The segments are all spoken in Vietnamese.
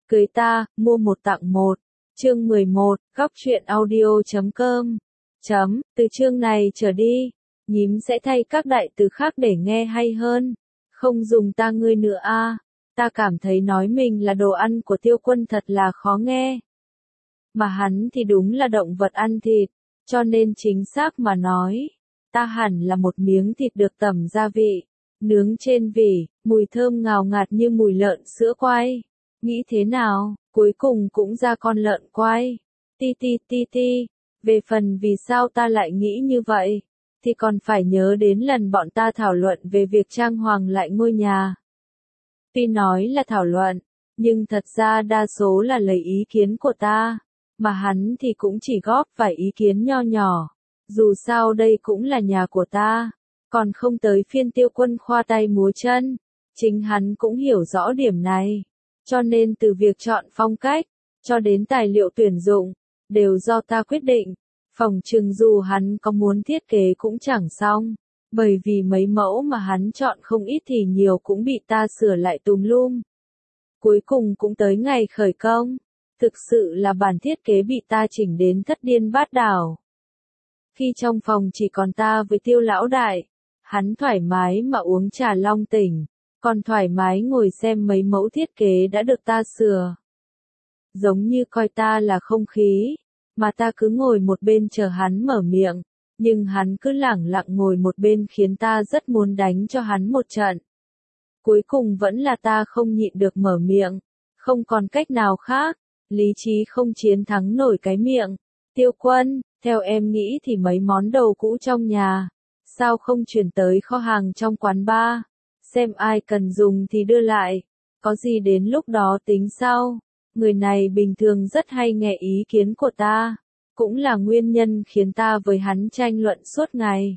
Cưới ta, mua một tặng một. Chương 11, góc truyện audio.com. Từ chương này trở đi, nhím sẽ thay các đại từ khác để nghe hay hơn. Không dùng ta ngươi nữa a. Ta cảm thấy nói mình là đồ ăn của Tiêu Quân thật là khó nghe. Mà hắn thì đúng là động vật ăn thịt, cho nên chính xác mà nói, ta hẳn là một miếng thịt được tẩm gia vị, nướng trên vỉ, mùi thơm ngào ngạt như mùi lợn sữa quay. Nghĩ thế nào, cuối cùng cũng ra con lợn quay. Ti ti ti ti. Về phần vì sao ta lại nghĩ như vậy, thì còn phải nhớ đến lần bọn ta thảo luận về việc trang hoàng lại ngôi nhà. Tuy nói là thảo luận, nhưng thật ra đa số là lấy ý kiến của ta, mà hắn thì cũng chỉ góp vài ý kiến nho nhỏ. Dù sao đây cũng là nhà của ta, còn không tới phiên Tiêu Quân khoa tay múa chân. Chính hắn cũng hiểu rõ điểm này. Cho nên từ việc chọn phong cách, cho đến tài liệu tuyển dụng, đều do ta quyết định. Phòng trừng dù hắn có muốn thiết kế cũng chẳng xong, bởi vì mấy mẫu mà hắn chọn không ít thì nhiều cũng bị ta sửa lại tùm lum. Cuối cùng cũng tới ngày khởi công, thực sự là bản thiết kế bị ta chỉnh đến thất điên bát đảo. Khi trong phòng chỉ còn ta với Tiêu lão đại, hắn thoải mái mà uống trà long tỉnh, còn thoải mái ngồi xem mấy mẫu thiết kế đã được ta sửa. Giống như coi ta là không khí, mà ta cứ ngồi một bên chờ hắn mở miệng, nhưng hắn cứ lẳng lặng ngồi một bên khiến ta rất muốn đánh cho hắn một trận. Cuối cùng vẫn là ta không nhịn được mở miệng, không còn cách nào khác, lý trí không chiến thắng nổi cái miệng. Tiêu Quân, theo em nghĩ thì mấy món đồ cũ trong nhà, sao không chuyển tới kho hàng trong quán bar, xem ai cần dùng thì đưa lại, có gì đến lúc đó tính sau. Người này bình thường rất hay nghe ý kiến của ta, cũng là nguyên nhân khiến ta với hắn tranh luận suốt ngày.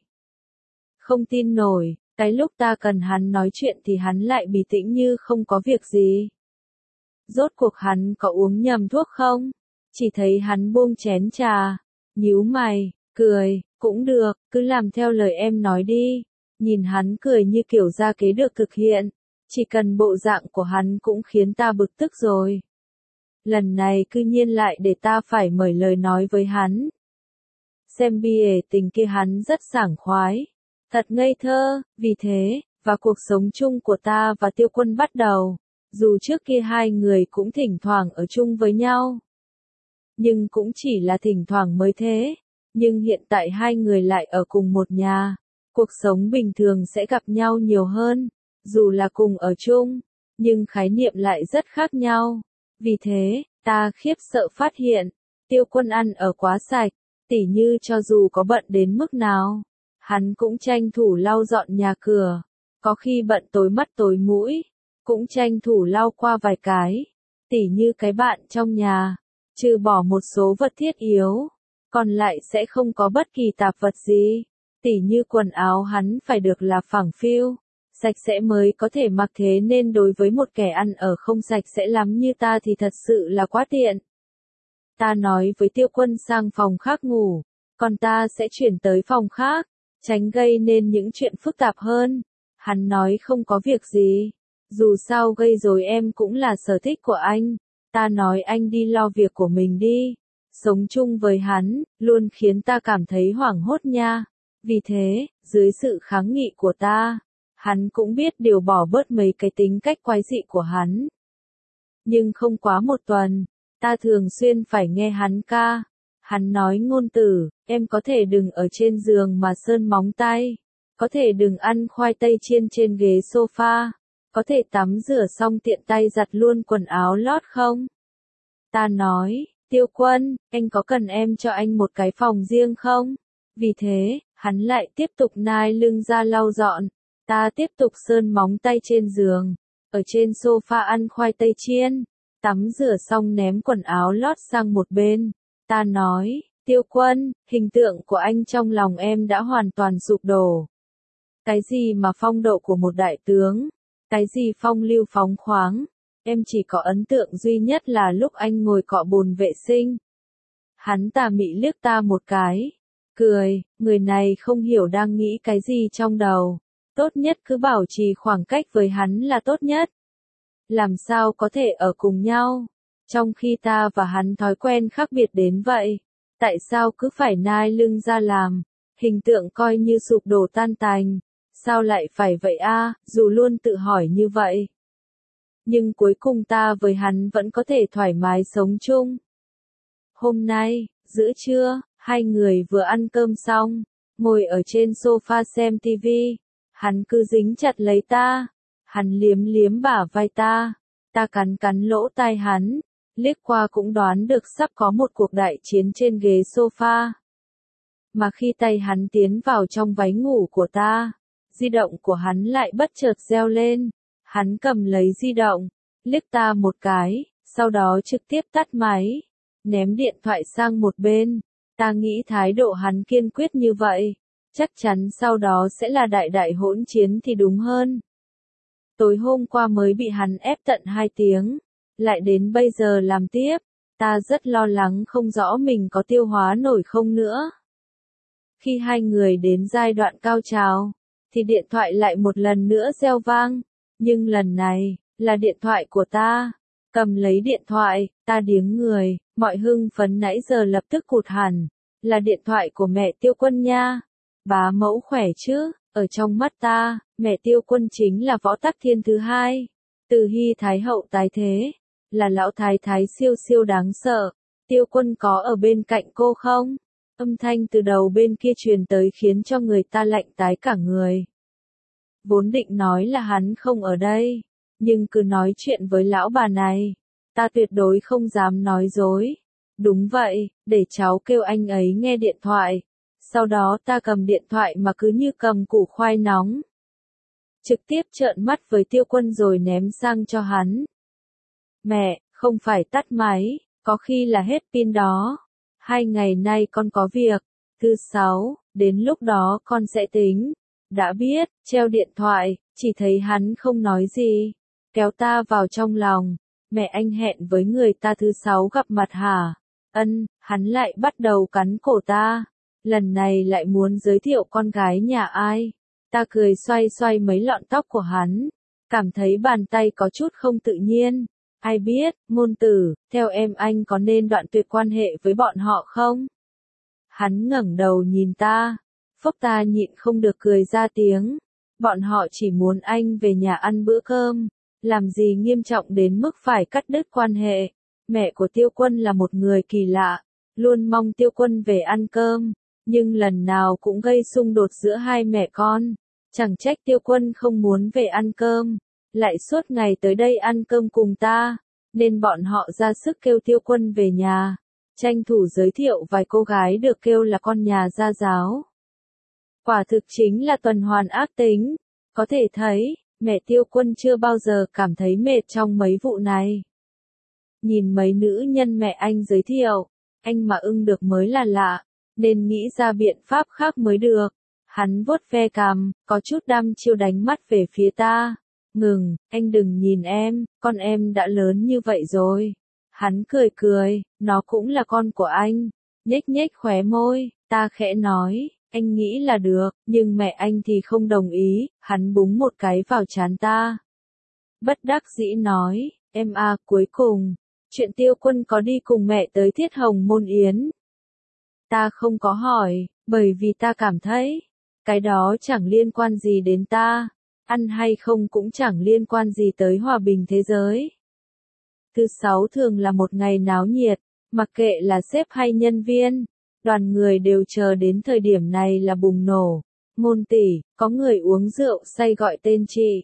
Không tin nổi, cái lúc ta cần hắn nói chuyện thì hắn lại bình tĩnh như không có việc gì. Rốt cuộc hắn có uống nhầm thuốc không? Chỉ thấy hắn buông chén trà, nhíu mày, cười, cũng được, cứ làm theo lời em nói đi. Nhìn hắn cười như kiểu ra kế được thực hiện, chỉ cần bộ dạng của hắn cũng khiến ta bực tức rồi. Lần này cư nhiên lại để ta phải mở lời nói với hắn. Xem bìa tình kia hắn rất sảng khoái, thật ngây thơ, vì thế, và cuộc sống chung của ta và Tiêu Quân bắt đầu, dù trước kia hai người cũng thỉnh thoảng ở chung với nhau. Nhưng cũng chỉ là thỉnh thoảng mới thế, nhưng hiện tại hai người lại ở cùng một nhà, cuộc sống bình thường sẽ gặp nhau nhiều hơn, dù là cùng ở chung, nhưng khái niệm lại rất khác nhau. Vì thế, ta khiếp sợ phát hiện, Tiêu Quân ăn ở quá sạch, tỉ như cho dù có bận đến mức nào, hắn cũng tranh thủ lau dọn nhà cửa, có khi bận tối mắt tối mũi, cũng tranh thủ lau qua vài cái, tỉ như cái bạn trong nhà, trừ bỏ một số vật thiết yếu, còn lại sẽ không có bất kỳ tạp vật gì, tỉ như quần áo hắn phải được là phẳng phiu, sạch sẽ mới có thể mặc, thế nên đối với một kẻ ăn ở không sạch sẽ lắm như ta thì thật sự là quá tiện. Ta nói với Tiêu Quân sang phòng khác ngủ, còn ta sẽ chuyển tới phòng khác, tránh gây nên những chuyện phức tạp hơn. Hắn nói không có việc gì, dù sao gây rối em cũng là sở thích của anh. Ta nói anh đi lo việc của mình đi. Sống chung với hắn, luôn khiến ta cảm thấy hoảng hốt nha. Vì thế, dưới sự kháng nghị của ta, hắn cũng biết điều bỏ bớt mấy cái tính cách quái dị của hắn. Nhưng không quá một tuần, ta thường xuyên phải nghe hắn ca. Hắn nói ngôn tử, em có thể đừng ở trên giường mà sơn móng tay, có thể đừng ăn khoai tây chiên trên ghế sofa, có thể tắm rửa xong tiện tay giặt luôn quần áo lót không? Ta nói, Tiêu Quân, anh có cần em cho anh một cái phòng riêng không? Vì thế, hắn lại tiếp tục nai lưng ra lau dọn. Ta tiếp tục sơn móng tay trên giường, ở trên sofa ăn khoai tây chiên, tắm rửa xong ném quần áo lót sang một bên. Ta nói, Tiêu Quân, hình tượng của anh trong lòng em đã hoàn toàn sụp đổ. Cái gì mà phong độ của một đại tướng, cái gì phong lưu phóng khoáng, em chỉ có ấn tượng duy nhất là lúc anh ngồi cọ bồn vệ sinh. Hắn tà mị liếc ta một cái, cười, người này không hiểu đang nghĩ cái gì trong đầu. Tốt nhất cứ bảo trì khoảng cách với hắn là tốt nhất. Làm sao có thể ở cùng nhau, Trong khi ta và hắn thói quen khác biệt đến vậy, tại sao cứ phải nai lưng ra làm, hình tượng coi như sụp đổ tan tành, sao lại phải vậy a? Dù luôn tự hỏi như vậy. Nhưng cuối cùng ta với hắn vẫn có thể thoải mái sống chung. Hôm nay, giữa trưa, hai người vừa ăn cơm xong, ngồi ở trên sofa xem tivi, hắn cứ dính chặt lấy ta, hắn liếm liếm bả vai ta cắn cắn lỗ tai hắn, liếc qua cũng đoán được sắp có một cuộc đại chiến trên ghế sofa. Mà khi tay hắn tiến vào trong váy ngủ của ta, di động của hắn lại bất chợt reo lên, hắn cầm lấy di động, liếc ta một cái, sau đó trực tiếp tắt máy, ném điện thoại sang một bên. Ta nghĩ thái độ hắn kiên quyết như vậy, chắc chắn sau đó sẽ là đại đại hỗn chiến thì đúng hơn. Tối hôm qua mới bị hắn ép tận 2 tiếng, lại đến bây giờ làm tiếp, ta rất lo lắng không rõ mình có tiêu hóa nổi không nữa. Khi hai người đến giai đoạn cao trào, thì điện thoại lại một lần nữa reo vang, nhưng lần này, là điện thoại của ta. Cầm lấy điện thoại, ta điếng người, mọi hưng phấn nãy giờ lập tức cụt hẳn, là điện thoại của mẹ Tiêu Quân nha. Bá mẫu khỏe chứ, ở trong mắt ta, mẹ Tiêu Quân chính là Võ Tắc Thiên thứ hai. Từ Hy Thái Hậu tái thế, là lão thái thái siêu siêu đáng sợ. Tiêu Quân có ở bên cạnh cô không? Âm thanh từ đầu bên kia truyền tới khiến cho người ta lạnh tái cả người. Vốn định nói là hắn không ở đây, nhưng cứ nói chuyện với lão bà này, ta tuyệt đối không dám nói dối. Đúng vậy, để cháu kêu anh ấy nghe điện thoại. Sau đó ta cầm điện thoại mà cứ như cầm củ khoai nóng. Trực tiếp trợn mắt với Tiêu Quân rồi ném sang cho hắn. Mẹ, không phải tắt máy, có khi là hết pin đó. 2 ngày nay con có việc, thứ 6, đến lúc đó con sẽ tính. Đã biết, treo điện thoại, chỉ thấy hắn không nói gì. Kéo ta vào trong lòng, mẹ anh hẹn với người ta thứ 6 gặp mặt hả? Hắn lại bắt đầu cắn cổ ta. Lần này lại muốn giới thiệu con gái nhà ai. Ta cười xoay xoay mấy lọn tóc của hắn, cảm thấy bàn tay có chút không tự nhiên. Ai biết, ngôn tử, theo em anh có nên đoạn tuyệt quan hệ với bọn họ không? Hắn ngẩng đầu nhìn ta, phốc ta nhịn không được cười ra tiếng. Bọn họ chỉ muốn anh về nhà ăn bữa cơm, làm gì nghiêm trọng đến mức phải cắt đứt quan hệ. Mẹ của Tiêu Quân là một người kỳ lạ, luôn mong Tiêu Quân về ăn cơm, nhưng lần nào cũng gây xung đột giữa hai mẹ con. Chẳng trách Tiêu Quân không muốn về ăn cơm, lại suốt ngày tới đây ăn cơm cùng ta, nên bọn họ ra sức kêu Tiêu Quân về nhà, tranh thủ giới thiệu vài cô gái được kêu là con nhà gia giáo. Quả thực chính là tuần hoàn ác tính, có thể thấy, mẹ Tiêu Quân chưa bao giờ cảm thấy mệt trong mấy vụ này. Nhìn mấy nữ nhân mẹ anh giới thiệu, anh mà ưng được mới là lạ, nên nghĩ ra biện pháp khác mới được. Hắn vuốt ve cằm, có chút đăm chiêu đánh mắt về phía ta. Ngừng, anh đừng nhìn em, con em đã lớn như vậy rồi. Hắn cười cười, nó cũng là con của anh. Nhếch nhếch khóe môi, ta khẽ nói, anh nghĩ là được, nhưng mẹ anh thì không đồng ý. Hắn búng một cái vào trán ta. Bất đắc dĩ nói, em à, cuối cùng, chuyện Tiêu Quân có đi cùng mẹ tới Thiết Hồng Môn Yến. Ta không có hỏi, bởi vì ta cảm thấy, cái đó chẳng liên quan gì đến ta, ăn hay không cũng chẳng liên quan gì tới hòa bình thế giới. Thứ 6 thường là một ngày náo nhiệt, mặc kệ là sếp hay nhân viên, đoàn người đều chờ đến thời điểm này là bùng nổ. Ngôn tỷ, có người uống rượu say gọi tên chị,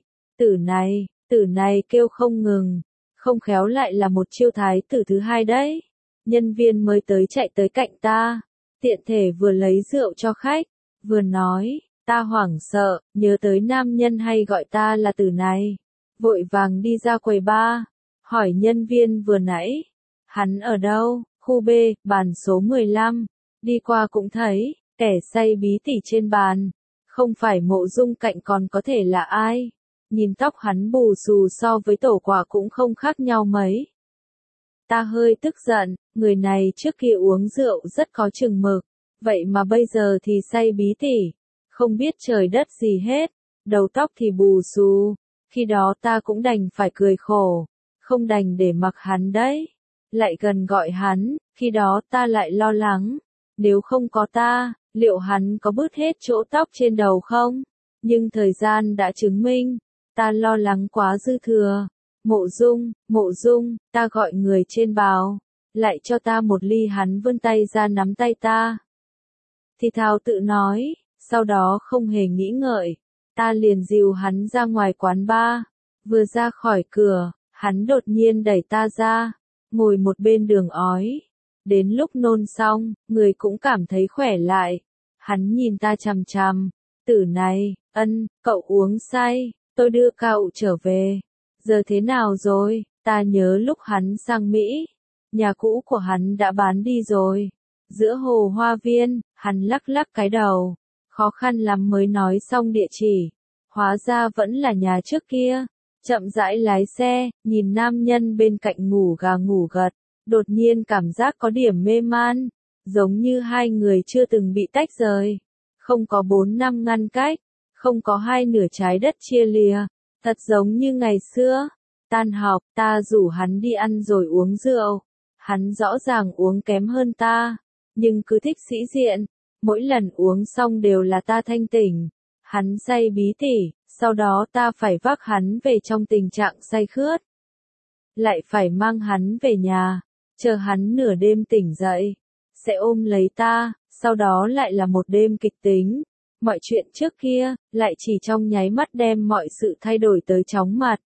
tử này kêu không ngừng, không khéo lại là một chiêu thái tử thứ hai đấy. Nhân viên mới tới chạy tới cạnh ta, tiện thể vừa lấy rượu cho khách, vừa nói. Ta hoảng sợ, nhớ tới nam nhân hay gọi ta là tử này. Vội vàng đi ra quầy bar, hỏi nhân viên vừa nãy. Hắn ở đâu? Khu B, bàn số 15. Đi qua cũng thấy, kẻ say bí tỉ trên bàn. Không phải Mộ Dung cạnh còn có thể là ai. Nhìn tóc hắn bù xù so với tổ quả cũng không khác nhau mấy. Ta hơi tức giận, người này trước kia uống rượu rất có chừng mực. Vậy mà bây giờ thì say bí tỉ. Không biết trời đất gì hết, đầu tóc thì bù xù, khi đó ta cũng đành phải cười khổ, không đành để mặc hắn đấy. lại gần gọi hắn, khi đó ta lại lo lắng. Nếu không có ta, liệu hắn có bứt hết chỗ tóc trên đầu không? Nhưng thời gian đã chứng minh, ta lo lắng quá dư thừa. Mộ Dung, ta gọi người trên báo, lại cho ta một ly. Hắn vươn tay ra nắm tay ta. Thì thào tự nói, sau đó không hề nghĩ ngợi, ta liền dìu hắn ra ngoài quán bar. Vừa ra khỏi cửa, hắn đột nhiên đẩy ta ra, ngồi một bên đường ói. Đến lúc nôn xong, người cũng cảm thấy khỏe lại. Hắn nhìn ta chằm chằm, tử này, cậu uống say, tôi đưa cậu trở về. Giờ thế nào rồi? Ta nhớ lúc hắn sang Mỹ, nhà cũ của hắn đã bán đi rồi. Giữa hồ hoa viên, hắn lắc lắc cái đầu, khó khăn lắm mới nói xong địa chỉ. Hóa ra vẫn là nhà trước kia. Chậm rãi lái xe, nhìn nam nhân bên cạnh ngủ gà ngủ gật, đột nhiên cảm giác có điểm mê man, giống như hai người chưa từng bị tách rời. Không có 4 năm ngăn cách, không có hai nửa trái đất chia lìa, thật giống như ngày xưa. Tan học, ta rủ hắn đi ăn rồi uống rượu. Hắn rõ ràng uống kém hơn ta, nhưng cứ thích sĩ diện. Mỗi lần uống xong đều là ta thanh tỉnh. Hắn say bí tỉ, sau đó ta phải vác hắn về trong tình trạng say khướt. Lại phải mang hắn về nhà, chờ hắn nửa đêm tỉnh dậy, sẽ ôm lấy ta, sau đó lại là một đêm kịch tính. Mọi chuyện trước kia, lại chỉ trong nháy mắt đem mọi sự thay đổi tới chóng mặt.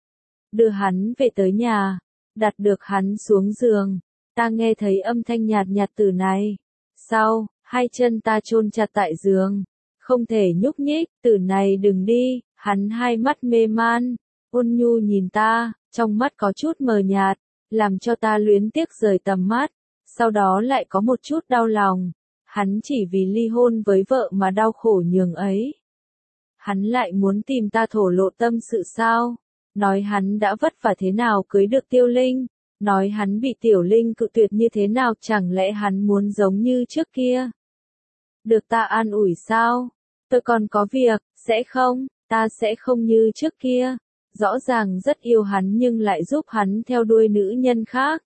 Đưa hắn về tới nhà, đặt được hắn xuống giường, ta nghe thấy âm thanh nhạt nhạt từ này. Sau, hai chân ta chôn chặt tại giường, không thể nhúc nhích. Từ này đừng đi. Hắn hai mắt mê man, ôn nhu nhìn ta, trong mắt có chút mờ nhạt, làm cho ta luyến tiếc rời tầm mắt. Sau đó lại có một chút đau lòng. Hắn chỉ vì ly hôn với vợ mà đau khổ nhường ấy. Hắn lại muốn tìm ta thổ lộ tâm sự sao? Nói hắn đã vất vả thế nào cưới được Tiêu Linh, nói hắn bị Tiểu Linh cự tuyệt như thế nào, chẳng lẽ hắn muốn giống như trước kia? Được ta an ủi sao? Tôi còn có việc, sẽ không, ta sẽ không như trước kia. Rõ ràng rất yêu hắn nhưng lại giúp hắn theo đuôi nữ nhân khác.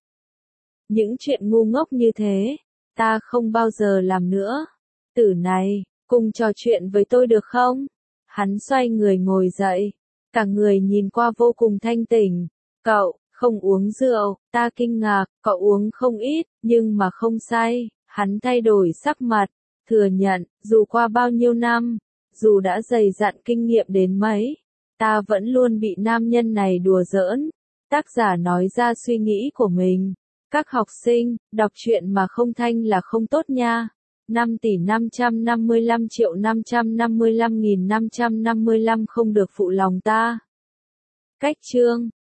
Những chuyện ngu ngốc như thế, ta không bao giờ làm nữa. Tử này, cùng trò chuyện với tôi được không? Hắn xoay người ngồi dậy, cả người nhìn qua vô cùng thanh tỉnh. Cậu, không uống rượu, ta kinh ngạc, cậu uống không ít, nhưng mà không say. Hắn thay đổi sắc mặt, thừa nhận, dù qua bao nhiêu năm, dù đã dày dặn kinh nghiệm đến mấy, ta vẫn luôn bị nam nhân này đùa giỡn. Tác giả nói ra suy nghĩ của mình. Các học sinh, đọc truyện mà không thanh là không tốt nha. 5.555.555.555 không được phụ lòng ta. Cách chương